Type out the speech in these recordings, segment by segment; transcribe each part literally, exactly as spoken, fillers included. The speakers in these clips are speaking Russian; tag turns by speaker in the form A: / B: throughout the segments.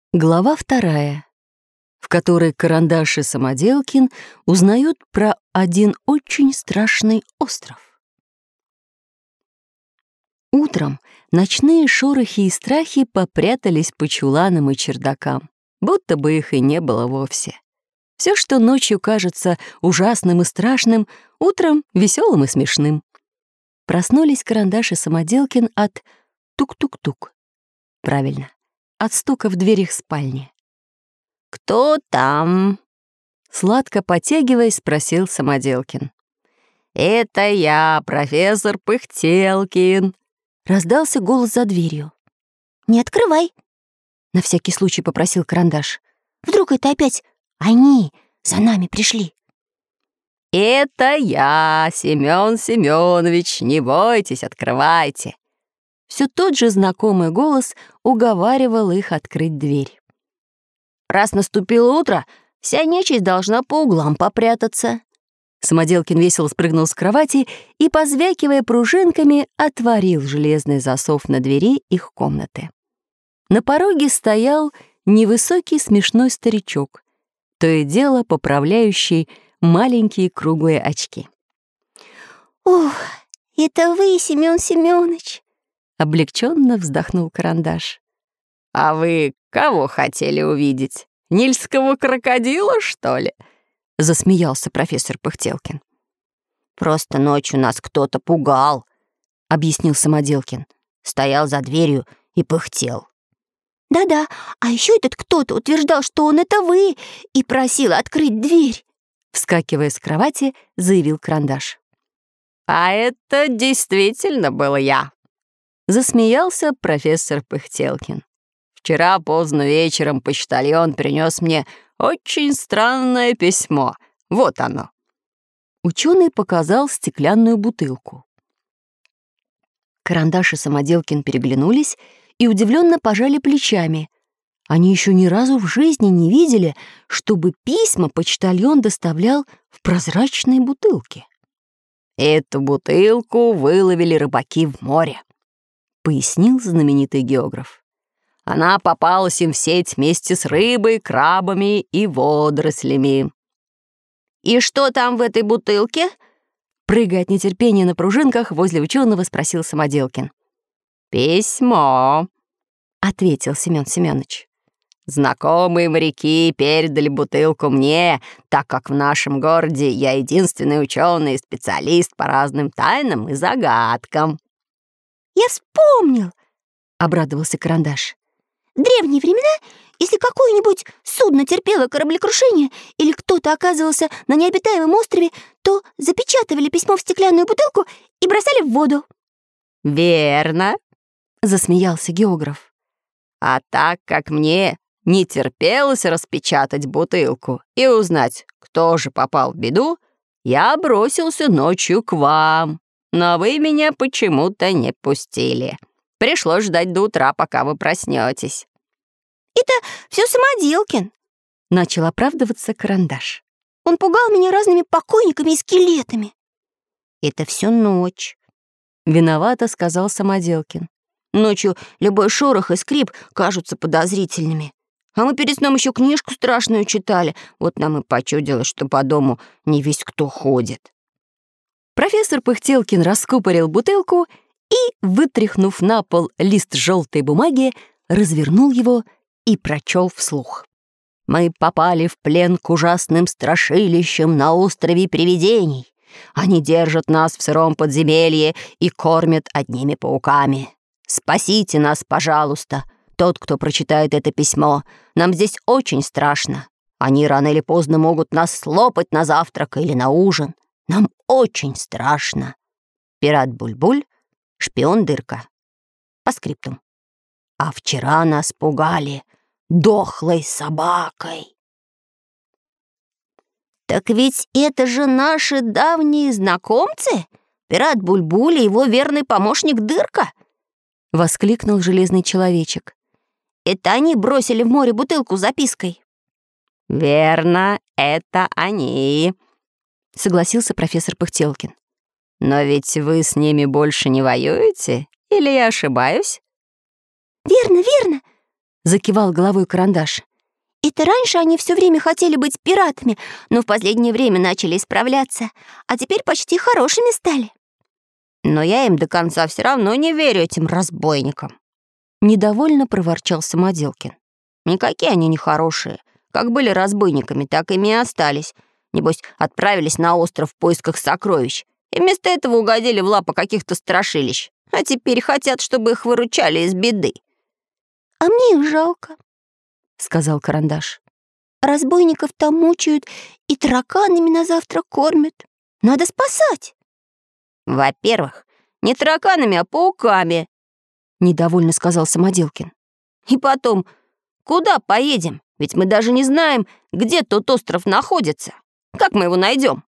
A: Глава вторая, в которой Карандаш и Самоделкин узнают про один очень страшный остров. Утром ночные шорохи и страхи попрятались по чуланам и чердакам, будто бы их и не было вовсе. Все, что ночью кажется ужасным и страшным, утром веселым и смешным. Проснулись Карандаш и Самоделкин от тук-тук-тук. Правильно, от стука в дверь их спальни.
B: «Кто там?»
A: — сладко потягиваясь, спросил Самоделкин.
B: «Это я, профессор Пыхтелкин»,
A: — раздался голос за дверью.
C: «Не открывай», — на всякий случай попросил Карандаш. «Вдруг это опять они за нами пришли?»
B: «Это я, Семён Семёнович, не бойтесь, открывайте».
A: Все тот же знакомый голос уговаривал их открыть дверь.
B: «Раз наступило утро, вся нечисть должна по углам попрятаться».
A: Самоделкин весело спрыгнул с кровати и, позвякивая пружинками, отворил железный засов на двери их комнаты. На пороге стоял невысокий смешной старичок, то и дело поправляющий маленькие круглые очки.
C: «Ох, это вы, Семён Семёныч!»
A: — облегченно вздохнул Карандаш.
B: «А вы кого хотели увидеть? Нильского крокодила, что ли?» —
A: засмеялся профессор Пыхтелкин.
B: «Просто ночью нас кто-то пугал», — объяснил Самоделкин. Стоял за дверью и пыхтел.
C: «Да-да, а еще этот кто-то утверждал, что он это вы, и просил открыть дверь», —
A: вскакивая с кровати, заявил Карандаш.
B: «А это действительно был я», — засмеялся профессор Пыхтелкин. «Вчера поздно вечером почтальон принес мне очень странное письмо. Вот оно».
A: Ученый показал стеклянную бутылку. Карандаш и Самоделкин переглянулись и удивленно пожали плечами. Они еще ни разу в жизни не видели, чтобы письма почтальон доставлял в прозрачной бутылке.
B: «Эту бутылку выловили рыбаки в море», — пояснил знаменитый географ. «Она попалась им в сеть вместе с рыбой, крабами и водорослями». «И что там в этой бутылке?»
A: Прыгая от нетерпения на пружинках, возле ученого спросил Самоделкин.
B: «Письмо», —
A: ответил Семён Семёныч.
B: «Знакомые моряки передали бутылку мне, так как в нашем городе я единственный ученый и специалист по разным тайнам и загадкам».
C: «Я вспомнил»,
A: — обрадовался Карандаш.
C: «В древние времена, если какое-нибудь судно терпело кораблекрушение или кто-то оказывался на необитаемом острове, то запечатывали письмо в стеклянную бутылку и бросали в воду».
B: «Верно», —
A: засмеялся географ.
B: «А так как мне не терпелось распечатать бутылку и узнать, кто же попал в беду, я бросился ночью к вам, но вы меня почему-то не пустили. Пришлось ждать до утра, пока вы проснетесь».
C: «Это все Самоделкин»,
A: — начал оправдываться Карандаш.
C: «Он пугал меня разными покойниками и скелетами».
B: «Это всю ночь»,
A: — виновато сказал Самоделкин.
C: «Ночью любой шорох и скрип кажутся подозрительными. А мы перед сном еще книжку страшную читали. Вот нам и почудилось, что по дому не весь кто ходит».
A: Профессор Пыхтелкин раскупорил бутылку и, вытряхнув на пол лист желтой бумаги, развернул его и прочел вслух.
B: «Мы попали в плен к ужасным страшилищам на острове привидений. Они держат нас в сыром подземелье и кормят одними пауками. Спасите нас, пожалуйста, тот, кто прочитает это письмо. Нам здесь очень страшно. Они рано или поздно могут нас слопать на завтрак или на ужин. Нам очень страшно. Пират Буль-Буль, шпион Дырка. По скриптум. А вчера нас пугали дохлой собакой».
C: «Так ведь это же наши давние знакомцы? Пират Буль-Буль и его верный помощник Дырка?»
A: — воскликнул железный человечек.
C: «Это они бросили в море бутылку с запиской».
B: «Верно, это они», — согласился профессор Пыхтелкин. «Но ведь вы с ними больше не воюете? Или я ошибаюсь?»
C: «Верно, верно»,
A: — закивал головой Карандаш.
C: Это раньше они все время хотели быть пиратами, но в последнее время начали исправляться, а теперь почти хорошими стали.
B: Но я им до конца все равно не верю, этим разбойникам.
A: Недовольно проворчал Самоделкин.
B: Никакие они не хорошие. Как были разбойниками, так ими и остались. Небось, отправились на остров в поисках сокровищ. И вместо этого угодили в лапы каких-то страшилищ. А теперь хотят, чтобы их выручали из беды.
C: «А мне их жалко»,
A: — сказал Карандаш.
C: «Разбойников там мучают и тараканами на завтрак кормят. Надо спасать».
B: «Во-первых, не тараканами, а пауками», — недовольно сказал Самоделкин. «И потом, куда поедем? Ведь мы даже не знаем, где тот остров находится. Как мы его найдем?»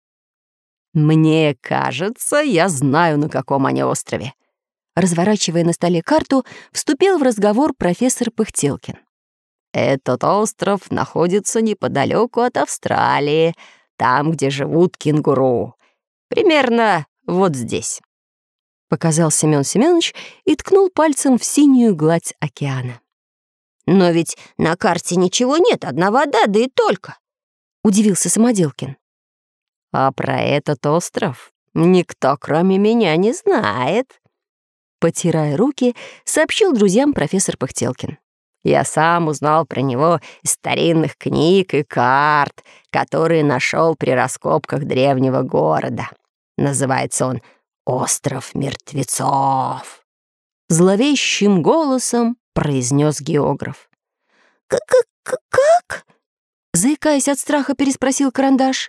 A: «Мне кажется, я знаю, на каком они острове». Разворачивая на столе карту, вступил в разговор профессор Пыхтелкин. «Этот остров находится неподалеку от Австралии, там, где живут кенгуру. Примерно вот здесь», — показал Семён Семёныч и ткнул пальцем в синюю гладь океана.
B: «Но ведь на карте ничего нет, одна вода, да и только», — удивился Самоделкин.
A: «А про этот остров никто, кроме меня, не знает», — потирая руки, сообщил друзьям профессор Пыхтелкин. «Я сам узнал про него из старинных книг и карт, которые нашел при раскопках древнего города. Называется он «Остров мертвецов», — зловещим голосом произнес географ.
C: «Как-как-как?»
A: — заикаясь от страха, переспросил Карандаш.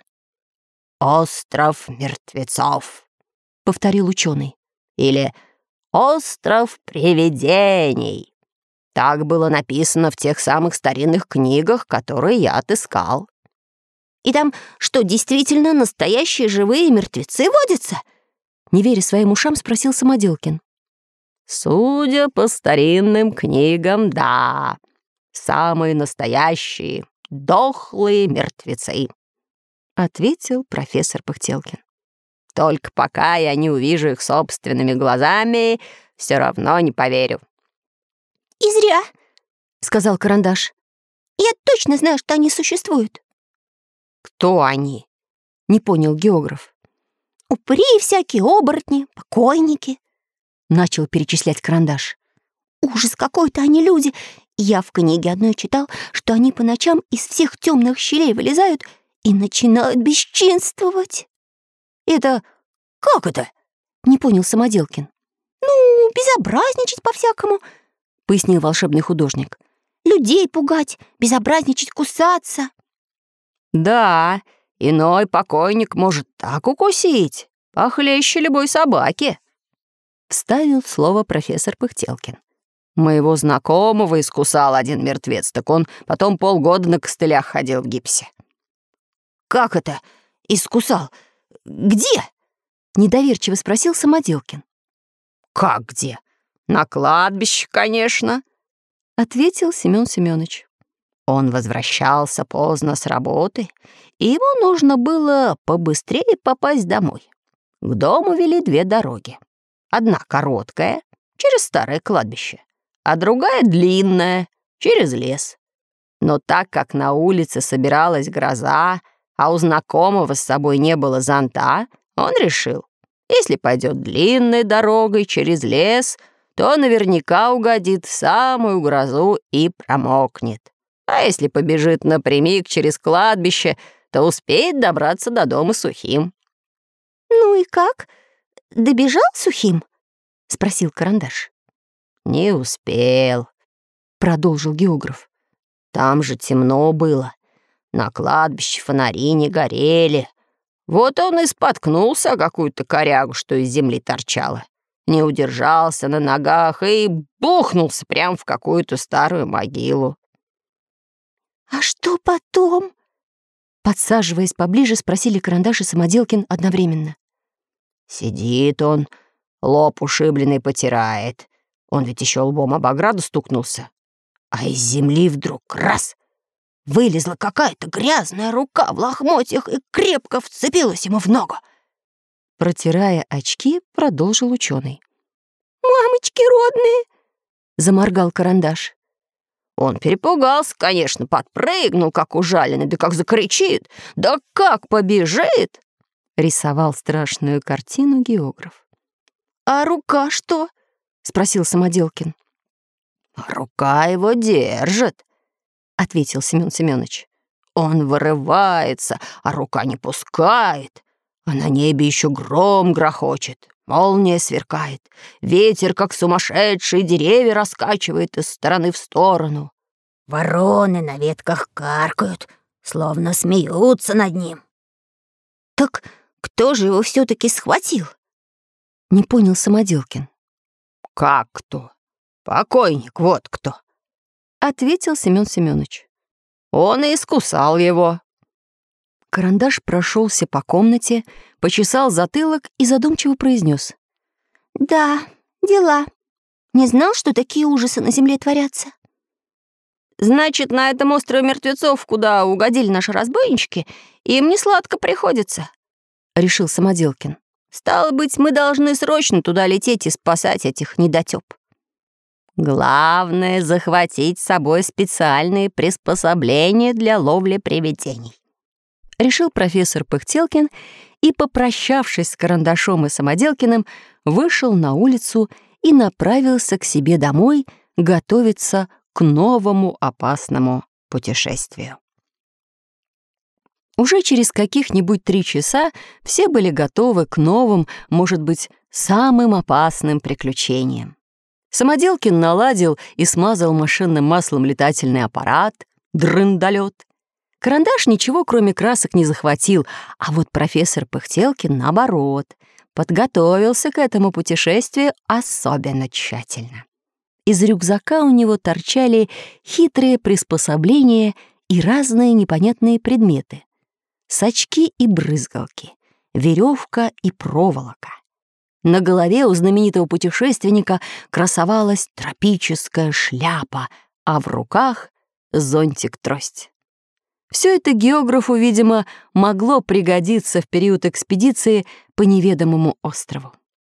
B: «Остров мертвецов»,
A: — повторил ученый.
B: «Или остров привидений. Так было написано в тех самых старинных книгах, которые я отыскал».
C: «И там что, действительно настоящие живые мертвецы водятся?»
A: Не веря своим ушам, спросил Самоделкин.
B: «Судя по старинным книгам, да. Самые настоящие, дохлые мертвецы», — ответил профессор Пыхтелкин. «Только пока я не увижу их собственными глазами, все равно не поверю».
C: «И зря»,
A: — сказал Карандаш.
C: «Я точно знаю, что они существуют».
B: «Кто они?»
A: — не понял географ.
C: «Упыри всякие, оборотни, покойники»,
A: — начал перечислять Карандаш.
C: «Ужас какой-то они люди. Я в книге одной читал, что они по ночам из всех темных щелей вылезают и начинают бесчинствовать».
B: «Это как это?»
A: — не понял Самоделкин.
C: «Ну, безобразничать по-всякому», —
A: пояснил волшебный художник.
C: «Людей пугать, безобразничать, кусаться».
B: «Да, иной покойник может так укусить, похлеще любой собаки», — вставил слово профессор Пыхтелкин. «Моего знакомого искусал один мертвец, так он потом полгода на костылях ходил в гипсе».
C: «Как это? Искусал? Где?»
A: — недоверчиво спросил Самоделкин.
B: «Как где? На кладбище, конечно», — ответил Семён Семёныч. Он возвращался поздно с работы, и ему нужно было побыстрее попасть домой. К дому вели две дороги. Одна короткая, через старое кладбище, а другая длинная, через лес. Но так как на улице собиралась гроза, а у знакомого с собой не было зонта, он решил, если пойдет длинной дорогой через лес, то наверняка угодит в самую грозу и промокнет. А если побежит напрямик через кладбище, то успеет добраться до дома сухим.
C: «Ну и как? Добежал сухим?» — спросил Карандаш.
B: «Не успел», — продолжил географ. «Там же темно было. На кладбище фонари не горели. Вот он и споткнулся о какую-то корягу, что из земли торчала. Не удержался на ногах и бухнулся прямо в какую-то старую могилу».
C: «А что потом?»
A: Подсаживаясь поближе, спросили Карандаш и Самоделкин одновременно.
B: «Сидит он, лоб ушибленный потирает. Он ведь еще лбом об ограду стукнулся. А из земли вдруг раз — вылезла какая-то грязная рука в лохмотьях и крепко вцепилась ему в ногу».
A: Протирая очки, продолжил ученый.
C: «Мамочки родные!»
A: — заморгал Карандаш.
B: Он перепугался, конечно, подпрыгнул, как ужаленный, да как закричит, да как побежит!» Рисовал страшную картину географ.
C: «А рука что?» — спросил Самоделкин.
B: «Рука его держит», — ответил Семен Семенович. «Он вырывается, а рука не пускает, а на небе еще гром грохочет, молния сверкает, ветер, как сумасшедший, деревья раскачивает из стороны в сторону.
C: Вороны на ветках каркают, словно смеются над ним». «Так кто же его все-таки схватил?» — не понял Самоделкин.
B: «Как кто? Покойник, вот кто», — ответил Семен Семенович. «Он и искусал его».
A: Карандаш прошелся по комнате, почесал затылок и задумчиво произнес:
C: «Да, дела. Не знал, что такие ужасы на земле творятся».
B: «Значит, на этом острове мертвецов, куда угодили наши разбойнички, им не сладко приходится», — решил Самоделкин. «Стало быть, мы должны срочно туда лететь и спасать этих недотёп. Главное — захватить с собой специальные приспособления для ловли привидений», — решил профессор Пыхтелкин и, попрощавшись с Карандашом и Самоделкиным, вышел на улицу и направился к себе домой готовиться к новому опасному путешествию. Уже через каких-нибудь три часа все были готовы к новым, может быть, самым опасным приключениям. Самоделкин наладил и смазал машинным маслом летательный аппарат, дрындолет. Карандаш ничего, кроме красок, не захватил, а вот профессор Пыхтелкин, наоборот, подготовился к этому путешествию особенно тщательно. Из рюкзака у него торчали хитрые приспособления и разные непонятные предметы. Сачки и брызгалки, веревка и проволока. На голове у знаменитого путешественника красовалась тропическая шляпа, а в руках — зонтик-трость. Все это географу, видимо, могло пригодиться в период экспедиции по неведомому острову.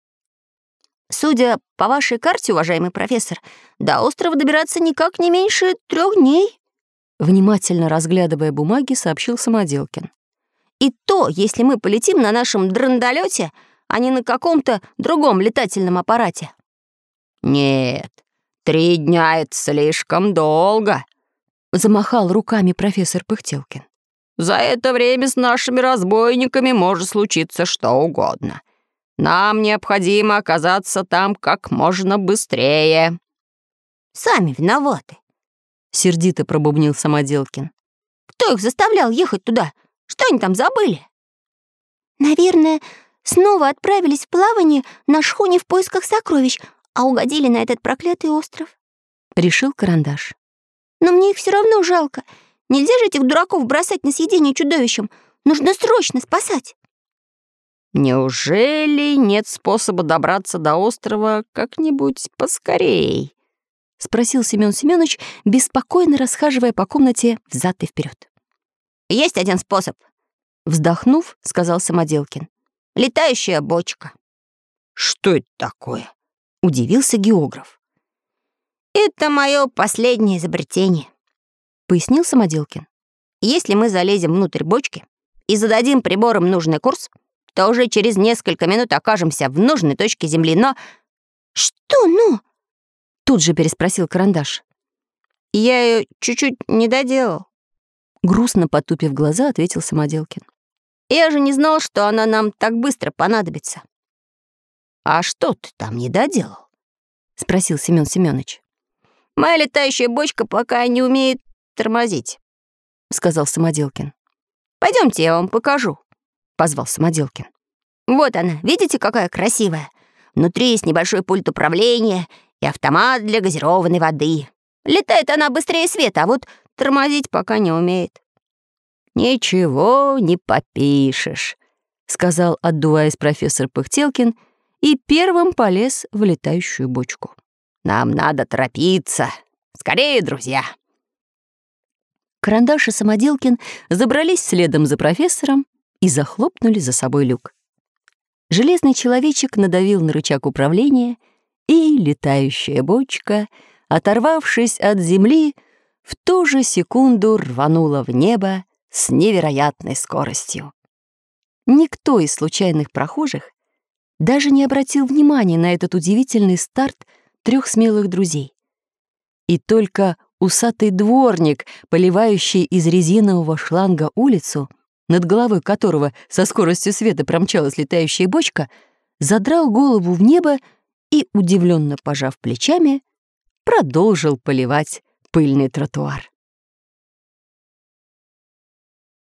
C: «Судя по вашей карте, уважаемый профессор, до острова добираться никак не меньше трех дней», —
A: внимательно разглядывая бумаги, сообщил Самоделкин.
C: «И то, если мы полетим на нашем драндолете, а не на каком-то другом летательном аппарате».
B: «Нет, три дня — это слишком долго», — замахал руками профессор Пыхтелкин. «За это время с нашими разбойниками может случиться что угодно. Нам необходимо оказаться там как можно быстрее».
C: «Сами виноваты»,
A: — сердито пробубнил Самоделкин.
C: «Кто их заставлял ехать туда? Что они там забыли?» «Наверное, снова отправились в плавание на шхуне в поисках сокровищ, а угодили на этот проклятый остров»,
A: — решил Карандаш.
C: «Но мне их все равно жалко. Нельзя же этих дураков бросать на съедение чудовищам. Нужно срочно спасать».
B: «Неужели нет способа добраться до острова как-нибудь поскорей?» — спросил Семен Семенович, беспокойно расхаживая по комнате взад и вперед.
C: «Есть один способ»,
A: — вздохнув, сказал Самоделкин.
C: «Летающая бочка».
B: «Что это такое?»
A: — удивился географ.
C: «Это мое последнее изобретение»,
A: — пояснил Самоделкин.
C: «Если мы залезем внутрь бочки и зададим приборам нужный курс, то уже через несколько минут окажемся в нужной точке Земли, но...» «Что «но»?»
A: — тут же переспросил Карандаш.
C: «Я ее чуть-чуть не доделал»,
A: — грустно потупив глаза, ответил Самоделкин.
C: «Я же не знал, что она нам так быстро понадобится».
B: «А что ты там не доделал?»
A: — спросил Семен Семенович.
C: «Моя летающая бочка пока не умеет тормозить»,
A: — сказал Самоделкин.
C: «Пойдемте, я вам покажу»,
A: — позвал Самоделкин.
C: «Вот она, видите, какая красивая? Внутри есть небольшой пульт управления и автомат для газированной воды. Летает она быстрее света, а вот тормозить пока не умеет».
B: «Ничего не попишешь», — сказал, отдуваясь, профессор Пыхтелкин и первым полез в летающую бочку. «Нам надо торопиться. Скорее, друзья!»
A: Карандаш и Самоделкин забрались следом за профессором и захлопнули за собой люк. Железный человечек надавил на рычаг управления, и летающая бочка, оторвавшись от земли, в ту же секунду рванула в небо с невероятной скоростью. Никто из случайных прохожих даже не обратил внимания на этот удивительный старт трех смелых друзей. И только усатый дворник, поливающий из резинового шланга улицу, над головой которого со скоростью света промчалась летающая бочка, задрал голову в небо и, удивленно пожав плечами, продолжил поливать пыльный тротуар.